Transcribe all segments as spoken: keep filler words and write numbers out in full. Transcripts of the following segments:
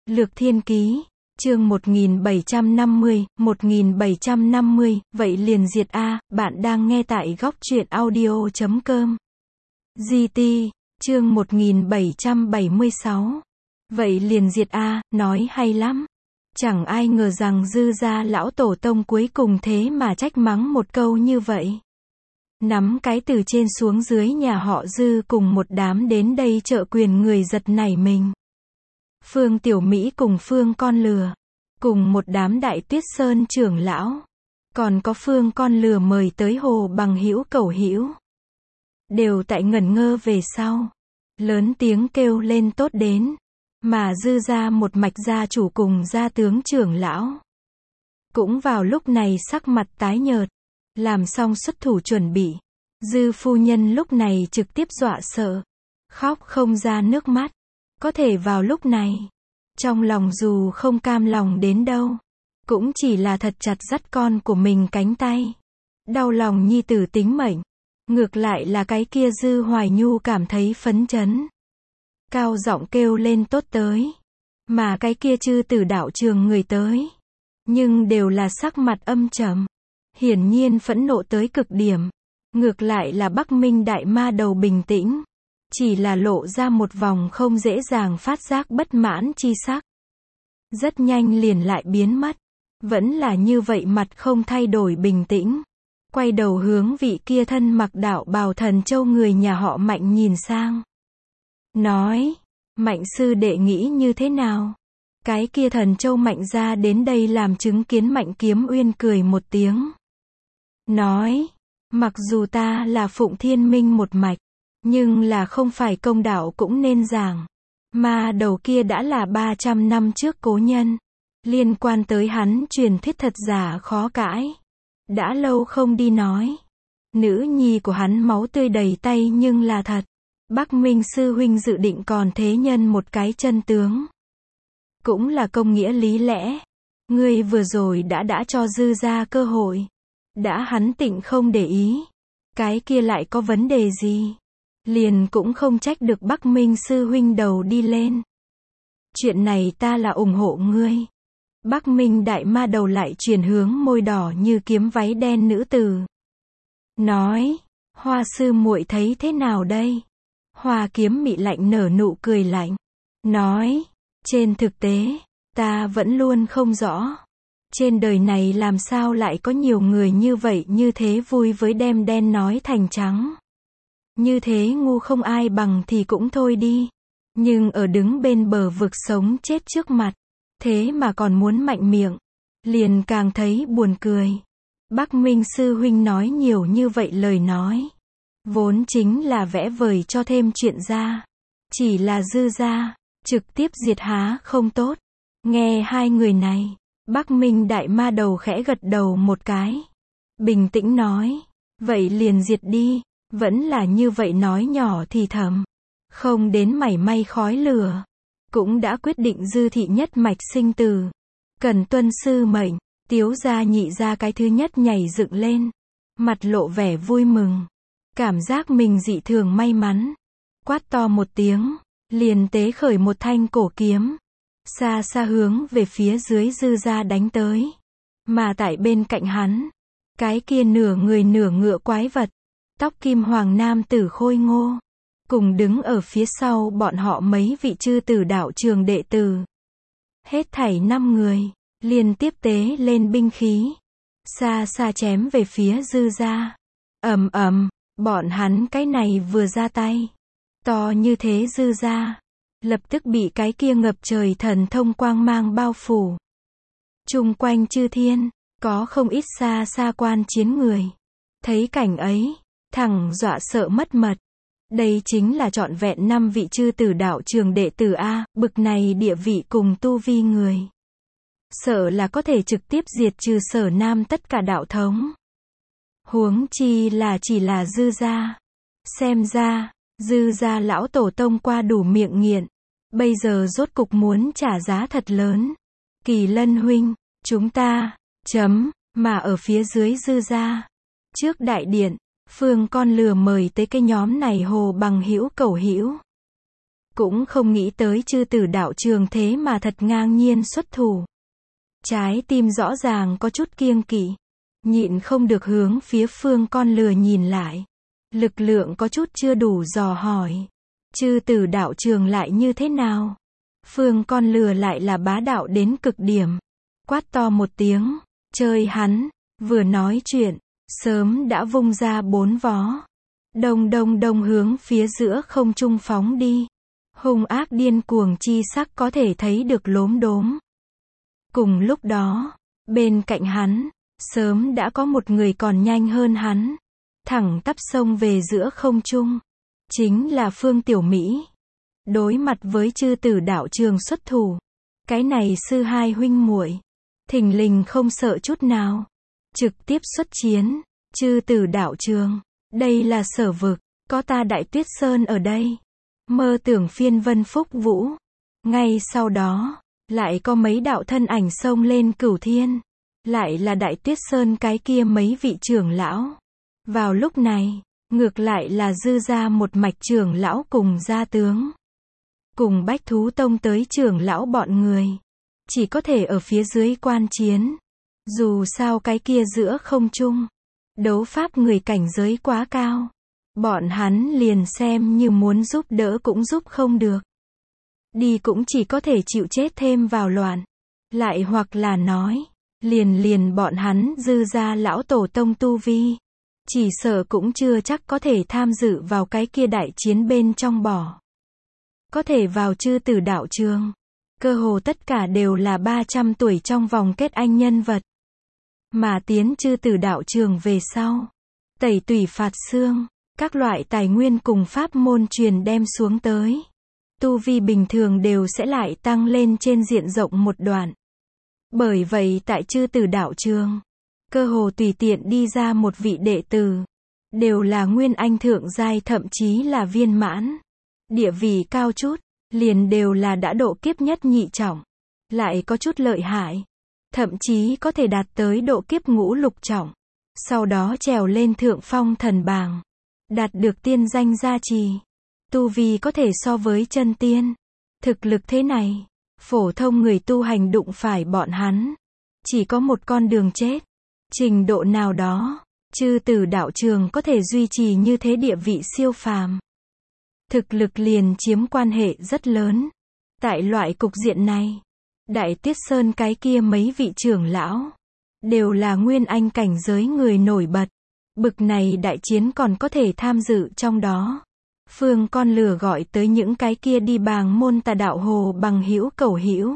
Lược Thiên Ký, chương một nghìn bảy trăm năm mươi, một nghìn bảy trăm năm mươi, vậy liền diệt a, bạn đang nghe tại góc truyện audio chấm com. giê tê, chương một nghìn bảy trăm bảy mươi sáu. Vậy liền diệt a, nói hay lắm. Chẳng ai ngờ rằng Dư gia lão tổ tông cuối cùng thế mà trách mắng một câu như vậy. Nắm cái từ trên xuống dưới nhà họ Dư cùng một đám đến đây trợ quyền người giật nảy mình. Phương Tiểu Mỹ cùng Phương Con Lừa, cùng một đám Đại Tuyết Sơn trưởng lão, còn có Phương Con Lừa mời tới Hồ Bằng Hữu Cẩu Hữu, đều tại ngẩn ngơ về sau, lớn tiếng kêu lên tốt đến, mà Dư gia một mạch gia chủ cùng gia tướng trưởng lão, cũng vào lúc này sắc mặt tái nhợt, làm xong xuất thủ chuẩn bị, Dư phu nhân lúc này trực tiếp dọa sợ, khóc không ra nước mắt. Có thể vào lúc này, trong lòng dù không cam lòng đến đâu, cũng chỉ là thật chặt dắt con của mình cánh tay. Đau lòng nhi tử tính mệnh. Ngược lại là cái kia Dư Hoài Nhu cảm thấy phấn chấn. Cao giọng kêu lên tốt tới. Mà cái kia chư tử đạo trường người tới. Nhưng đều là sắc mặt âm trầm. Hiển nhiên phẫn nộ tới cực điểm. Ngược lại là Bắc Minh Đại Ma Đầu bình tĩnh. Chỉ là lộ ra một vòng không dễ dàng phát giác bất mãn chi sắc. Rất nhanh liền lại biến mất. Vẫn là như vậy mặt không thay đổi bình tĩnh. Quay đầu hướng vị kia thân mặc đạo bào thần châu người nhà họ Mạnh nhìn sang. Nói, Mạnh sư đệ nghĩ như thế nào? Cái kia thần châu Mạnh ra đến đây làm chứng kiến Mạnh Kiếm Uyên cười một tiếng. Nói, mặc dù ta là Phụng Thiên Minh một mạch. Nhưng là không phải công đạo cũng nên giảng. Ma đầu kia đã là ba trăm năm trước cố nhân. Liên quan tới hắn truyền thuyết thật giả khó cãi. Đã lâu không đi nói. Nữ nhi của hắn máu tươi đầy tay nhưng là thật. Bắc Minh sư huynh dự định còn thế nhân một cái chân tướng. Cũng là công nghĩa lý lẽ. Ngươi vừa rồi đã đã cho Dư gia cơ hội. Đã hắn tịnh không để ý. Cái kia lại có vấn đề gì? Liền cũng không trách được Bắc Minh sư huynh đầu đi lên. Chuyện này ta là ủng hộ ngươi. Bắc Minh Đại Ma Đầu lại chuyển hướng môi đỏ như kiếm váy đen nữ tử. Nói, Hoa sư muội thấy thế nào đây? Hoa Kiếm Mị lạnh nở nụ cười lạnh. Nói, trên thực tế, ta vẫn luôn không rõ. Trên đời này làm sao lại có nhiều người như vậy như thế vui với đem đen nói thành trắng. Như thế ngu không ai bằng thì cũng thôi đi. Nhưng ở đứng bên bờ vực sống chết trước mặt. Thế mà còn muốn mạnh miệng. Liền càng thấy buồn cười. Bắc Minh sư huynh nói nhiều như vậy lời nói. Vốn chính là vẽ vời cho thêm chuyện ra. Chỉ là Dư gia. Trực tiếp diệt há không tốt. Nghe hai người này. Bắc Minh Đại Ma Đầu khẽ gật đầu một cái. Bình tĩnh nói. Vậy liền diệt đi. Vẫn là như vậy nói nhỏ thì thầm. Không đến mảy may khói lửa. Cũng đã quyết định Dư thị nhất mạch sinh tử. Cần tuân sư mệnh. Tiếu gia nhị gia cái thứ nhất nhảy dựng lên. Mặt lộ vẻ vui mừng. Cảm giác mình dị thường may mắn. Quát to một tiếng. Liền tế khởi một thanh cổ kiếm. Xa xa hướng về phía dưới Dư gia đánh tới. Mà tại bên cạnh hắn. Cái kia nửa người nửa ngựa quái vật. Tóc kim hoàng nam tử khôi ngô. Cùng đứng ở phía sau bọn họ mấy vị chư tử đạo trường đệ tử. Hết thảy năm người. Liên tiếp tế lên binh khí. Xa xa chém về phía Dư gia. Ầm ầm, bọn hắn cái này vừa ra tay. To như thế Dư gia. Lập tức bị cái kia ngập trời thần thông quang mang bao phủ. Chung quanh chư thiên. Có không ít xa xa quan chiến người. Thấy cảnh ấy. Thẳng dọa sợ mất mật. Đây chính là trọn vẹn năm vị chư tử đạo trường đệ tử A, bực này địa vị cùng tu vi người. Sợ là có thể trực tiếp diệt trừ Sở Nam tất cả đạo thống. Huống chi là chỉ là Dư gia. Xem ra, Dư gia lão tổ tông qua đủ miệng nghiện. Bây giờ rốt cục muốn trả giá thật lớn. Kỳ Lân huynh, chúng ta, chấm, mà ở phía dưới Dư gia. Trước đại điện. Phương Con Lừa mời tới cái nhóm này Hồ Bằng Hữu Cẩu Hữu. Cũng không nghĩ tới chư tử đạo trường thế mà thật ngang nhiên xuất thủ. Trái tim rõ ràng có chút kiêng kỵ. Nhịn không được hướng phía Phương Con Lừa nhìn lại. Lực lượng có chút chưa đủ dò hỏi. Chư tử đạo trường lại như thế nào? Phương Con Lừa lại là bá đạo đến cực điểm. Quát to một tiếng. Chơi hắn. Vừa nói chuyện. Sớm đã vung ra bốn vó. Đông đông đông hướng phía giữa không trung phóng đi. Hung ác điên cuồng chi sắc có thể thấy được lốm đốm. Cùng lúc đó, bên cạnh hắn, sớm đã có một người còn nhanh hơn hắn. Thẳng tắp xông về giữa không trung. Chính là Phương Tiểu Mỹ. Đối mặt với chư tử đạo trường xuất thủ. Cái này sư hai huynh muội thình lình không sợ chút nào. Trực tiếp xuất chiến. Chư tử đạo trường. Đây là sở vực. Có ta Đại Tuyết Sơn ở đây. Mơ tưởng phiên vân phúc vũ. Ngay sau đó, lại có mấy đạo thân ảnh xông lên cửu thiên. Lại là Đại Tuyết Sơn cái kia mấy vị trưởng lão. Vào lúc này, ngược lại là dư ra một mạch trưởng lão cùng gia tướng. Cùng Bách Thú Tông tới trưởng lão bọn người. Chỉ có thể ở phía dưới quan chiến. Dù sao cái kia giữa không trung. Đấu pháp người cảnh giới quá cao. Bọn hắn liền xem như muốn giúp đỡ cũng giúp không được. Đi cũng chỉ có thể chịu chết thêm vào loạn. Lại hoặc là nói, liền liền bọn hắn dư ra lão tổ tông tu vi. Chỉ sợ cũng chưa chắc có thể tham dự vào cái kia đại chiến bên trong bỏ. Có thể vào chư tử đạo trường. Cơ hồ tất cả đều là ba trăm tuổi trong vòng kết anh nhân vật. Mà tiến chư tử đạo trường về sau. Tẩy tủy phạt xương. Các loại tài nguyên cùng pháp môn truyền đem xuống tới. Tu vi bình thường đều sẽ lại tăng lên trên diện rộng một đoạn. Bởi vậy tại chư tử đạo trường, cơ hồ tùy tiện đi ra một vị đệ tử, đều là nguyên anh thượng giai thậm chí là viên mãn. Địa vị cao chút, liền đều là đã độ kiếp nhất nhị trọng. Lại có chút lợi hại. Thậm chí có thể đạt tới độ kiếp ngũ lục trọng. Sau đó trèo lên thượng phong thần bảng. Đạt được tiên danh gia trì. Tu vi có thể so với chân tiên. Thực lực thế này, phổ thông người tu hành đụng phải bọn hắn. Chỉ có một con đường chết. Trình độ nào đó, chư tử đạo trường có thể duy trì như thế địa vị siêu phàm. Thực lực liền chiếm quan hệ rất lớn. Tại loại cục diện này, Đại Tuyết Sơn cái kia mấy vị trưởng lão, đều là nguyên anh cảnh giới người nổi bật. Bực này đại chiến còn có thể tham dự trong đó. Phương Con Lừa gọi tới những cái kia đi bàng môn tà đạo hồ bằng hữu cầu hữu.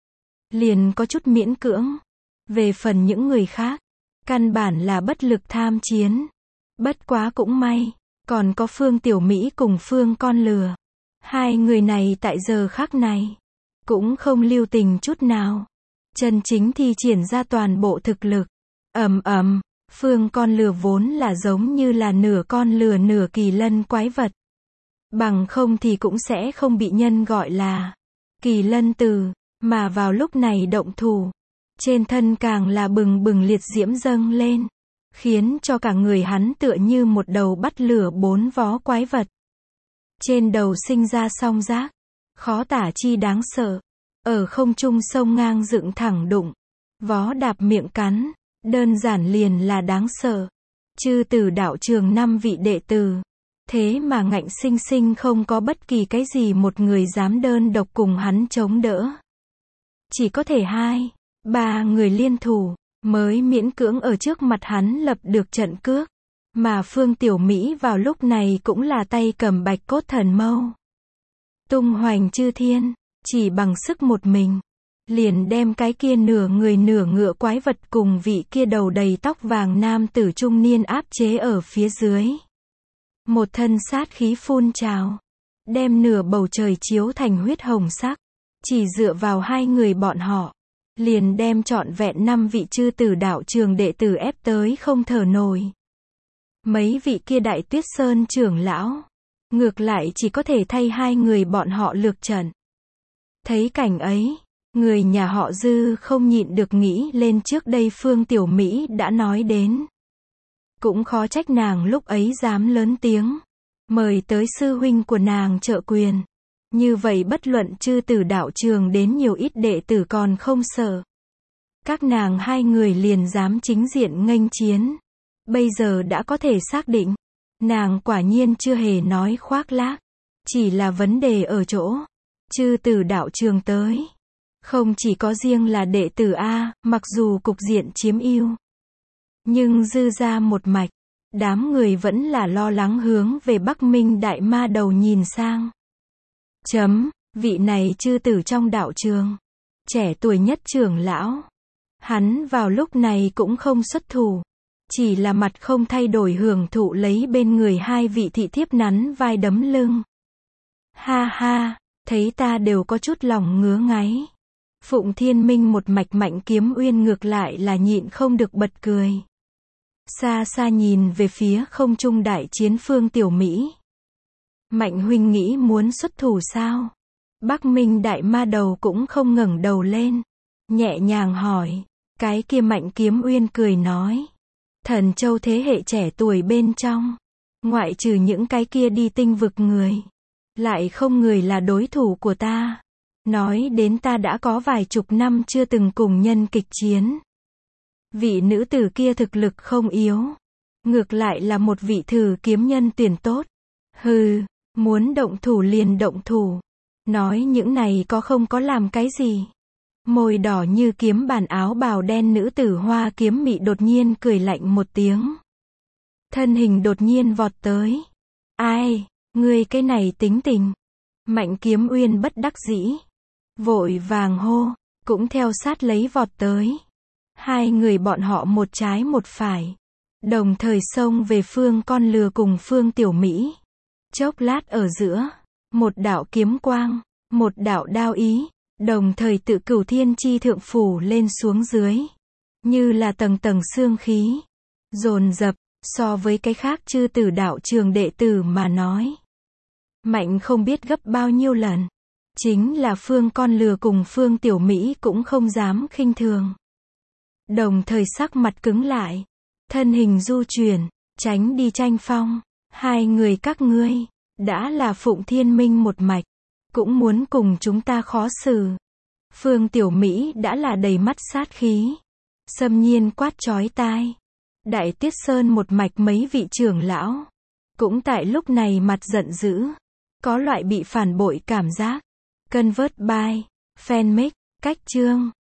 Liền có chút miễn cưỡng. Về phần những người khác, căn bản là bất lực tham chiến. Bất quá cũng may, còn có Phương Tiểu Mỹ cùng Phương Con Lừa. Hai người này tại giờ khắc này, cũng không lưu tình chút nào. Chân chính thi triển ra toàn bộ thực lực. Ầm ầm. Phương Con Lừa vốn là giống như là nửa con lừa nửa kỳ lân quái vật. Bằng không thì cũng sẽ không bị nhân gọi là kỳ lân tử, mà vào lúc này động thủ. Trên thân càng là bừng bừng liệt diễm dâng lên. Khiến cho cả người hắn tựa như một đầu bắt lửa bốn vó quái vật. Trên đầu sinh ra song giác. Khó tả chi đáng sợ. Ở không trung sông ngang dựng thẳng đụng. Vó đạp miệng cắn. Đơn giản liền là đáng sợ. Chư tử đạo trường năm vị đệ tử. Thế mà ngạnh sinh sinh không có bất kỳ cái gì một người dám đơn độc cùng hắn chống đỡ. Chỉ có thể hai, ba người liên thủ, mới miễn cưỡng ở trước mặt hắn lập được trận cước. Mà Phương Tiểu Mỹ vào lúc này cũng là tay cầm bạch cốt thần mâu. Tung hoành chư thiên, chỉ bằng sức một mình. Liền đem cái kia nửa người nửa ngựa quái vật cùng vị kia đầu đầy tóc vàng nam tử trung niên áp chế ở phía dưới. Một thân sát khí phun trào. Đem nửa bầu trời chiếu thành huyết hồng sắc. Chỉ dựa vào hai người bọn họ. Liền đem trọn vẹn năm vị chư tử đạo trường đệ tử ép tới không thở nổi. Mấy vị kia Đại Tuyết Sơn trưởng lão. Ngược lại chỉ có thể thay hai người bọn họ lược trận. Thấy cảnh ấy. Người nhà họ Dư không nhịn được nghĩ lên trước đây Phương Tiểu Mỹ đã nói đến. Cũng khó trách nàng lúc ấy dám lớn tiếng. Mời tới sư huynh của nàng trợ quyền. Như vậy bất luận chư tử đạo trường đến nhiều ít đệ tử còn không sợ. Các nàng hai người liền dám chính diện nghênh chiến. Bây giờ đã có thể xác định. Nàng quả nhiên chưa hề nói khoác lác. Chỉ là vấn đề ở chỗ. Chư tử đạo trường tới. Không chỉ có riêng là đệ tử A, mặc dù cục diện chiếm ưu. Nhưng dư ra một mạch. Đám người vẫn là lo lắng hướng về Bắc Minh Đại Ma Đầu nhìn sang. Chấm, vị này chư tử trong đạo trường. Trẻ tuổi nhất trưởng lão. Hắn vào lúc này cũng không xuất thủ. Chỉ là mặt không thay đổi hưởng thụ lấy bên người hai vị thị thiếp nắn vai đấm lưng. Ha ha, thấy ta đều có chút lòng ngứa ngáy. Phụng Thiên Minh một mạch Mạnh Kiếm Uyên ngược lại là nhịn không được bật cười. Xa xa nhìn về phía không trung đại chiến Phương Tiểu Mỹ. Mạnh huynh nghĩ muốn xuất thủ sao? Bắc Minh Đại Ma Đầu cũng không ngẩng đầu lên. Nhẹ nhàng hỏi. Cái kia Mạnh Kiếm Uyên cười nói. Thần Châu thế hệ trẻ tuổi bên trong. Ngoại trừ những cái kia đi tinh vực người. Lại không người là đối thủ của ta. Nói đến ta đã có vài chục năm chưa từng cùng nhân kịch chiến. Vị nữ tử kia thực lực không yếu. Ngược lại là một vị thử kiếm nhân tuyển tốt. Hừ, muốn động thủ liền động thủ. Nói những này có không có làm cái gì. Môi đỏ như kiếm bản áo bào đen nữ tử Hoa Kiếm Mị đột nhiên cười lạnh một tiếng. Thân hình đột nhiên vọt tới. Ai, ngươi cái này tính tình. Mạnh Kiếm Uyên bất đắc dĩ. Vội vàng hô, cũng theo sát lấy vọt tới. Hai người bọn họ một trái một phải. Đồng thời xông về Phương Con Lừa cùng Phương Tiểu Mỹ. Chốc lát ở giữa. Một đạo kiếm quang. Một đạo đao ý. Đồng thời tự Cửu Thiên Chi thượng phủ lên xuống dưới. Như là tầng tầng xương khí. Dồn dập, so với cái khác chư tử đạo trường đệ tử mà nói. Mạnh không biết gấp bao nhiêu lần. Chính là Phương Con Lừa cùng Phương Tiểu Mỹ cũng không dám khinh thường. Đồng thời sắc mặt cứng lại. Thân hình du chuyển, tránh đi tranh phong. Hai người các ngươi, đã là Phụng Thiên Minh một mạch. Cũng muốn cùng chúng ta khó xử. Phương Tiểu Mỹ đã là đầy mắt sát khí. Xâm nhiên quát chói tai. Đại Tiết Sơn một mạch mấy vị trưởng lão. Cũng tại lúc này mặt giận dữ. Có loại bị phản bội cảm giác. Convert by, fanmade, cách chương.